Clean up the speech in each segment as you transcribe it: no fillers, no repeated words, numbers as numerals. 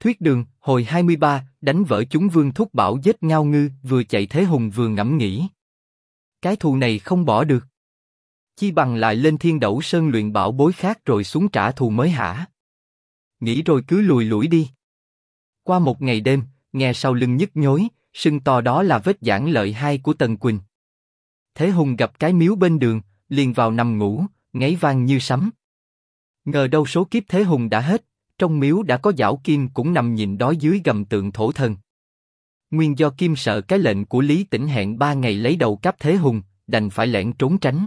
Thuyết Đường, hồi 23, đánh vỡ chúng Vương Thúc Bảo giết Ngao Ngư, vừa chạy Thế Hùng vừa ngẫm nghĩ. Cái thù này không bỏ được. Chi bằng lại lên Thiên Đẩu Sơn luyện bảo bối khác rồi xuống trả thù mới hả? Nghĩ rồi cứ lùi lủi đi. Qua một ngày đêm, nghe sau lưng nhức nhối, sưng to đó là vết giảng lợi hai của Tần Quỳnh. Thế Hùng gặp cái miếu bên đường, liền vào nằm ngủ, ngáy vang như sấm. Ngờ đâu số kiếp Thế Hùng đã hết, trong miếu đã có Giảo Kim cũng nằm nhìn đói dưới gầm tượng thổ thần. Nguyên do Kim sợ cái lệnh của Lý Tĩnh hẹn 3 ngày lấy đầu cáp Thế Hùng, đành phải lẻn trốn tránh.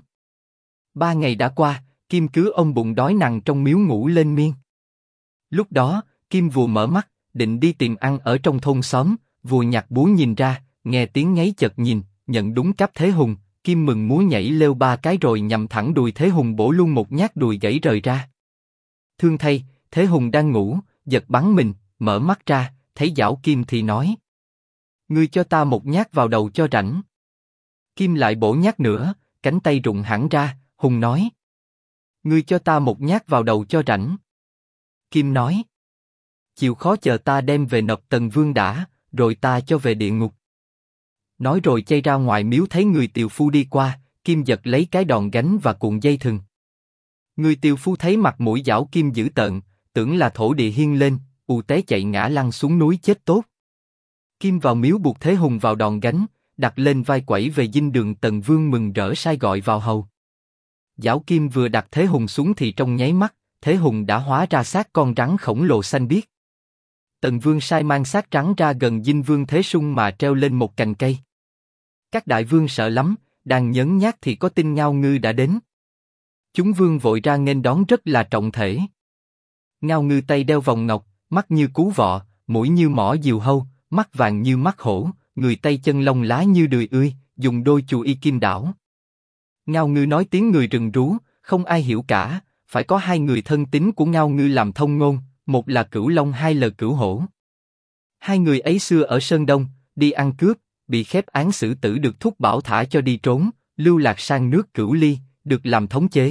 3 ngày đã qua, Kim cứ ôm bụng đói nằm trong miếu ngủ lên miên. Lúc đó, Kim vừa mở mắt, định đi tìm ăn ở trong thôn xóm, vừa nhặt búa nhìn ra, nghe tiếng ngáy chợt nhìn, nhận đúng cáp Thế Hùng, Kim mừng múa nhảy leo 3 cái rồi nhằm thẳng đùi Thế Hùng bổ luôn một nhát đùi gãy rời ra. Thương thay, Thế Hùng đang ngủ, giật bắn mình, mở mắt ra, thấy Giảo Kim thì nói: ngươi cho ta một nhát vào đầu cho rảnh. Kim lại bổ nhát nữa, cánh tay rụng hẳn ra, Hùng nói: ngươi cho ta một nhát vào đầu cho rảnh. Kim nói: chịu khó chờ ta đem về nộp Tần Vương đã, rồi ta cho về địa ngục. Nói rồi chay ra ngoài miếu thấy người tiều phu đi qua, Kim giật lấy cái đòn gánh và cuộn dây thừng. Người tiều phu thấy mặt mũi Giảo Kim dữ tợn, tưởng là thổ địa hiên lên, té chạy ngã lăn xuống núi chết tốt. Kim vào miếu buộc Thế Hùng vào đòn gánh, đặt lên vai quẩy về dinh đường Tần Vương mừng rỡ sai gọi vào hầu. Giảo Kim vừa đặt Thế Hùng xuống thì trong nháy mắt, Thế Hùng đã hóa ra xác con rắn khổng lồ xanh biếc. Tần Vương sai mang xác rắn ra gần dinh Vương Thế Sung mà treo lên một cành cây. Các đại vương sợ lắm, đang nhấn nhác thì có tin Ngao Ngư đã đến. Chúng vương vội ra nghênh đón rất là trọng thể. Ngao Ngư tay đeo vòng ngọc, mắt như cú vọ, mũi như mỏ diều hâu, mắt vàng như mắt hổ, người tay chân lông lá như đười ươi, dùng đôi chù y kim đảo. Ngao Ngư nói tiếng người rừng rú, không ai hiểu cả, phải có 2 người thân tín của Ngao Ngư làm thông ngôn, một là Cửu Long, 2 là Cửu Hổ. 2 người ấy xưa ở Sơn Đông, đi ăn cướp, bị khép án xử tử được Thúc Bảo thả cho đi trốn, lưu lạc sang nước Cửu Ly, được làm thống chế.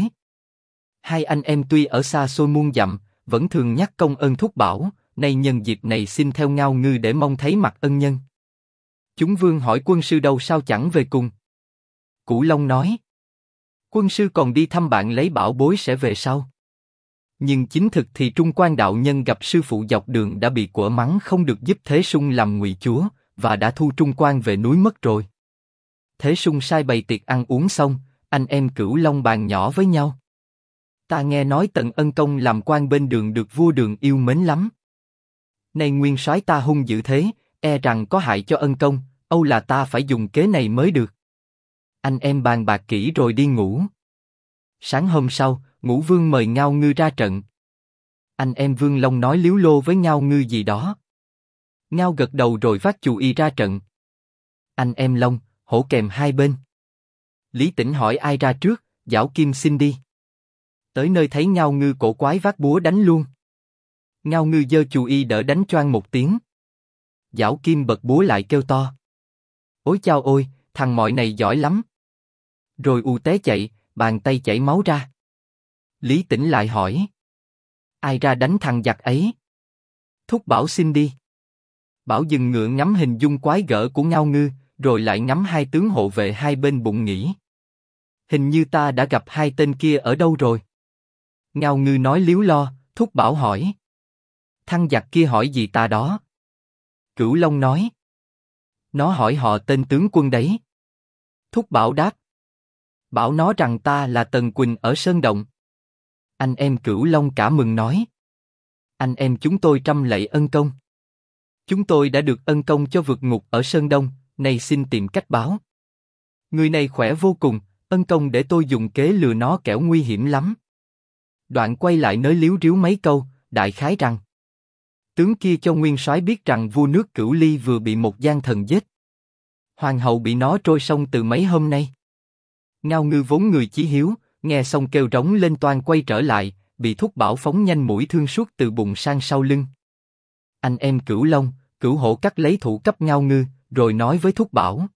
2 anh em tuy ở xa xôi muôn dặm, vẫn thường nhắc công ơn Thúc Bảo, nay nhân dịp này xin theo Ngao Ngư để mong thấy mặt ân nhân. Chúng vương hỏi quân sư đâu sao chẳng về cùng. Cửu Long nói: quân sư còn đi thăm bạn lấy bảo bối sẽ về sau. Nhưng chính thực thì Trung Quan đạo nhân gặp sư phụ dọc đường đã bị quở mắng không được giúp Thế Sung làm ngụy chúa, và đã thu Trung Quan về núi mất rồi. Thế Sung sai bày tiệc ăn uống xong, anh em Cửu Long bàn nhỏ với nhau. Ta nghe nói Tần Ân Công làm quan bên Đường được vua Đường yêu mến lắm. Nay nguyên soái ta hung dữ thế, e rằng có hại cho Ân Công, âu là ta phải dùng kế này mới được. Anh em bàn bạc kỹ rồi đi ngủ. Sáng hôm sau, Ngũ Vương mời Ngao Ngư ra trận. Anh em Vương Long nói líu lô với Ngao Ngư gì đó. Ngao gật đầu rồi vác chù y ra trận. Anh em Long, Hổ kèm hai bên. Lý Tĩnh hỏi ai ra trước, Giảo Kim xin đi. Tới nơi thấy Ngao Ngư cổ quái vác búa đánh luôn. Ngao Ngư giơ chù y đỡ đánh choang một tiếng. Giảo Kim bật búa lại kêu to: ôi chao ôi, thằng mọi này giỏi lắm. Rồi té chạy, bàn tay chảy máu ra. Lý Tĩnh lại hỏi: ai ra đánh thằng giặc ấy? Thúc Bảo xin đi. Bảo dừng ngựa ngắm hình dung quái gở của Ngao Ngư, rồi lại ngắm 2 tướng hộ vệ hai bên bụng nghĩ: hình như ta đã gặp 2 tên kia ở đâu rồi. Ngao Ngư nói líu lo. Thúc Bảo hỏi: thằng giặc kia hỏi gì ta đó? Cửu Long nói: nó hỏi họ tên tướng quân đấy. Thúc Bảo đáp: bảo nó rằng ta là Tần Quỳnh ở Sơn Động. Anh em Cửu Long cả mừng nói: anh em chúng tôi trăm lạy ân công. Chúng tôi đã được ân công cho vượt ngục ở Sơn Đông, nay xin tìm cách báo. Người này khỏe vô cùng, ân công để tôi dùng kế lừa nó kẻo nguy hiểm lắm. Đoạn quay lại nới líu ríu mấy câu, đại khái rằng: tướng kia cho nguyên soái biết rằng vua nước Cửu Ly vừa bị một gian thần giết. Hoàng hậu bị nó trôi sông từ mấy hôm nay. Ngao Ngư vốn người chí hiếu, nghe xong kêu rống lên toan quay trở lại, bị Thúc Bảo phóng nhanh mũi thương suốt từ bụng sang sau lưng. Anh em Cửu Long, Cửu Hổ cắt lấy thủ cấp Ngao Ngư, rồi nói với Thúc Bảo: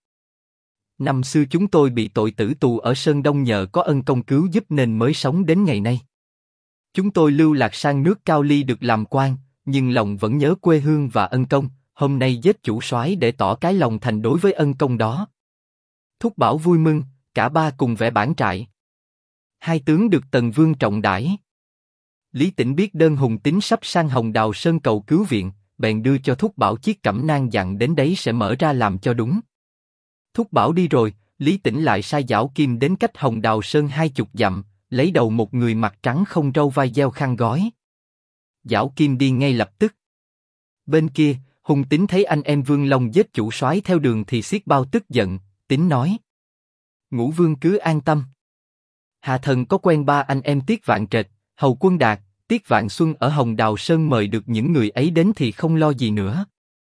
năm xưa chúng tôi bị tội tử tù ở Sơn Đông nhờ có ân công cứu giúp nên mới sống đến ngày nay. Chúng tôi lưu lạc sang nước Cao Ly được làm quan, nhưng lòng vẫn nhớ quê hương và ân công, hôm nay giết chủ soái để tỏ cái lòng thành đối với ân công đó. Thúc Bảo vui mừng, cả ba cùng vẽ bản trại. Hai tướng được Tần Vương trọng đãi. Lý Tĩnh biết Đơn Hùng Tín sắp sang Hồng Đào Sơn cầu cứu viện, bèn đưa cho Thúc Bảo chiếc cẩm nang dặn đến đấy sẽ mở ra làm cho đúng. Thúc Bảo đi rồi, Lý Tĩnh lại sai Giảo Kim đến cách Hồng Đào Sơn 20 dặm, lấy đầu một người mặt trắng không râu vai đeo khăn gói. Giảo Kim đi ngay lập tức. Bên kia, Hùng Tín thấy anh em Vương Long giết chủ soái theo đường thì xiết bao tức giận. Tín nói: Ngũ Vương cứ an tâm. Hạ thần có quen ba anh em Tiết Vạn Trệt, Hầu Quân Đạt, Tiết Vạn Xuân ở Hồng Đào Sơn mời được những người ấy đến thì không lo gì nữa.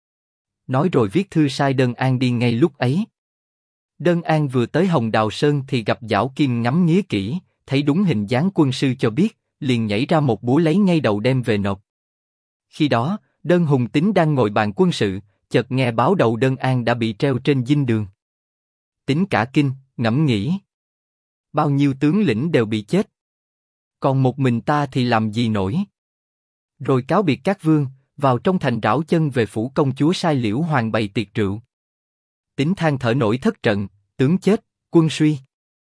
Nói rồi viết thư sai Đơn An đi ngay lúc ấy. Đơn An vừa tới Hồng Đào Sơn thì gặp Giảo Kim ngắm nghía kỹ, thấy đúng hình dáng quân sư cho biết, liền nhảy ra một búa lấy ngay đầu đem về nộp. Khi đó, Đơn Hùng Tín đang ngồi bàn quân sự, chợt nghe báo đầu Đơn An đã bị treo trên dinh đường. Tín cả kinh, ngẫm nghĩ. Bao nhiêu tướng lĩnh đều bị chết. Còn một mình ta thì làm gì nổi. Rồi cáo biệt các vương, vào trong thành rảo chân về phủ công chúa sai Liễu Hoàng bày tiệc rượu. Tín than thở nổi thất trận, tướng chết, quân suy.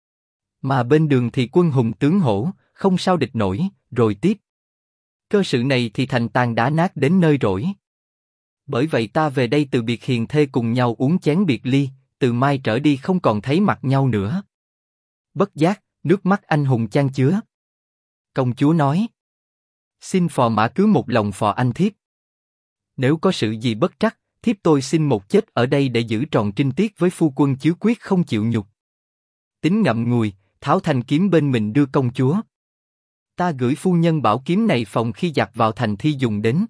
Mà bên đường thì quân hùng tướng hổ, không sao địch nổi, rồi tiếp. Cơ sự này thì thành tàn đá nát đến nơi rỗi. Bởi vậy ta về đây từ biệt hiền thê cùng nhau uống chén biệt ly, từ mai trở đi không còn thấy mặt nhau nữa. Bất giác, nước mắt anh hùng chan chứa. Công chúa nói: Xin phò mã cứ một lòng phò anh thiếp. Nếu có sự gì bất trắc, thiếp tôi xin một chết ở đây để giữ tròn trinh tiết với phu quân chứ quyết không chịu nhục. Tín ngậm ngùi, tháo thanh kiếm bên mình đưa công chúa. Ta gửi phu nhân bảo kiếm này phòng khi giặc vào thành thi dùng đến.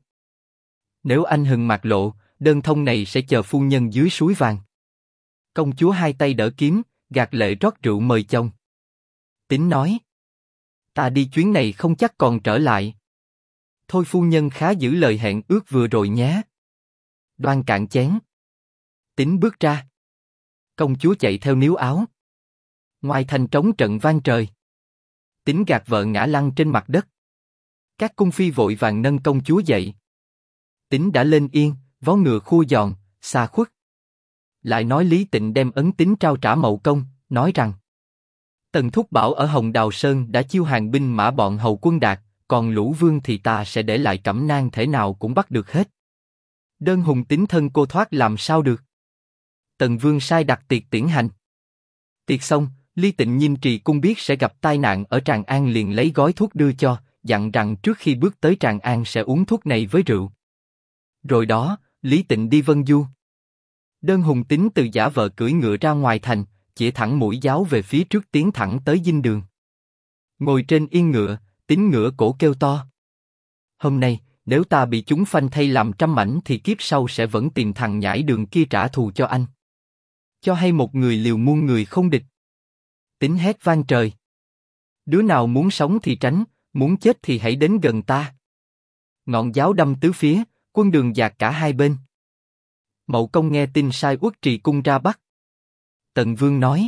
Nếu anh hừng mạc lộ, đơn thông này sẽ chờ phu nhân dưới suối vàng. Công chúa hai tay đỡ kiếm, gạt lệ rót rượu mời chồng. Tín nói: Ta đi chuyến này không chắc còn trở lại. Thôi phu nhân khá giữ lời hẹn ước vừa rồi nhé. Đoan cạn chén. Tín bước ra. Công chúa chạy theo níu áo. Ngoài thành trống trận vang trời. Tín gạt vợ ngã lăn trên mặt đất. Các cung phi vội vàng nâng công chúa dậy. Tín đã lên yên, vó ngựa khua giòn, xa khuất. Lại nói Lý Tịnh đem ấn Tín trao trả Mậu Công, nói rằng: Tần Thúc Bảo ở Hồng Đào Sơn đã chiêu hàng binh mã bọn Hầu Quân Đạt, còn Lũ Vương thì ta sẽ để lại cẩm nang thể nào cũng bắt được hết. Đơn Hùng Tín thân cô thoát làm sao được. Tần Vương sai đặt tiệc tiễn hành. Tiệc xong, Lý Tịnh nhìn Trì Cung biết sẽ gặp tai nạn ở Tràng An liền lấy gói thuốc đưa cho, dặn rằng trước khi bước tới Tràng An sẽ uống thuốc này với rượu. Rồi đó, Lý Tịnh đi vân du. Đơn Hùng Tín từ giả vờ cưỡi ngựa ra ngoài thành, chĩa thẳng mũi giáo về phía trước tiến thẳng tới dinh đường. Ngồi trên yên ngựa, Tín ngửa cổ kêu to: Hôm nay, nếu ta bị chúng phanh thay làm trăm mảnh thì kiếp sau sẽ vẫn tìm thằng nhãi đường kia trả thù cho anh. Cho hay một người liều muôn người không địch. Tín hét vang trời: Đứa nào muốn sống thì tránh, muốn chết thì hãy đến gần ta. Ngọn giáo đâm tứ phía, quân đường dạt cả hai bên. Mậu Công nghe tin sai uất Trì Cung ra bắt. Tần Vương nói: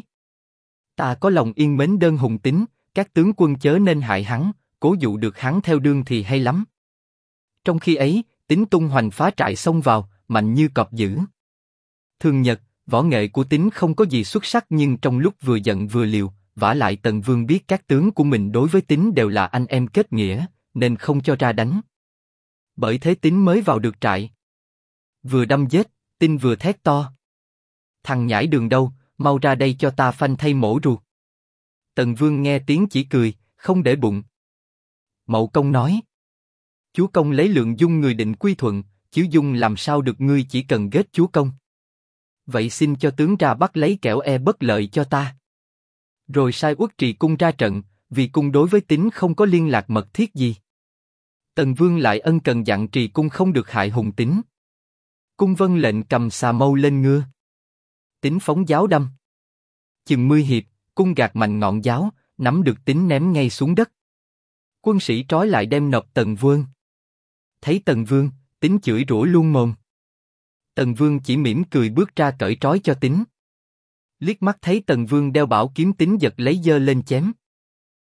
Ta có lòng yên mến Đơn Hùng Tín, các tướng quân chớ nên hại hắn, cố dụ được hắn theo đương thì hay lắm. Trong khi ấy, Tín tung hoành phá trại xông vào, mạnh như cọp dữ. Thường nhật, võ nghệ của Tín không có gì xuất sắc nhưng trong lúc vừa giận vừa liều, vả lại Tần Vương biết các tướng của mình đối với Tín đều là anh em kết nghĩa, nên không cho ra đánh. Bởi thế Tín mới vào được trại. Vừa đâm giết, Tín vừa thét to: Thằng nhãi đường đâu, mau ra đây cho ta phanh thay mổ ruột. Tần Vương nghe tiếng chỉ cười, không để bụng. Mậu Công nói: Chúa công lấy lượng dung người định quy thuận, chứ dung làm sao được ngươi chỉ cần ghét chúa công. Vậy xin cho tướng ra bắt lấy kẻo bất lợi cho ta. Rồi sai uất Trì Cung ra trận, vì cung đối với Tín không có liên lạc mật thiết gì. Tần Vương lại ân cần dặn Trì Cung không được hại Hùng Tín. Cung vâng lệnh cầm xà mâu lên ngưa. Tín phóng giáo đâm. Chừng 10 hiệp, cung gạt mạnh ngọn giáo, nắm được Tín ném ngay xuống đất. Quân sĩ trói lại đem nộp Tần Vương. Thấy Tần Vương, Tín chửi rủa luôn mồm. Tần Vương chỉ mỉm cười bước ra cởi trói cho Tín. Liếc mắt thấy Tần Vương đeo bảo kiếm, Tín giật lấy giơ lên chém.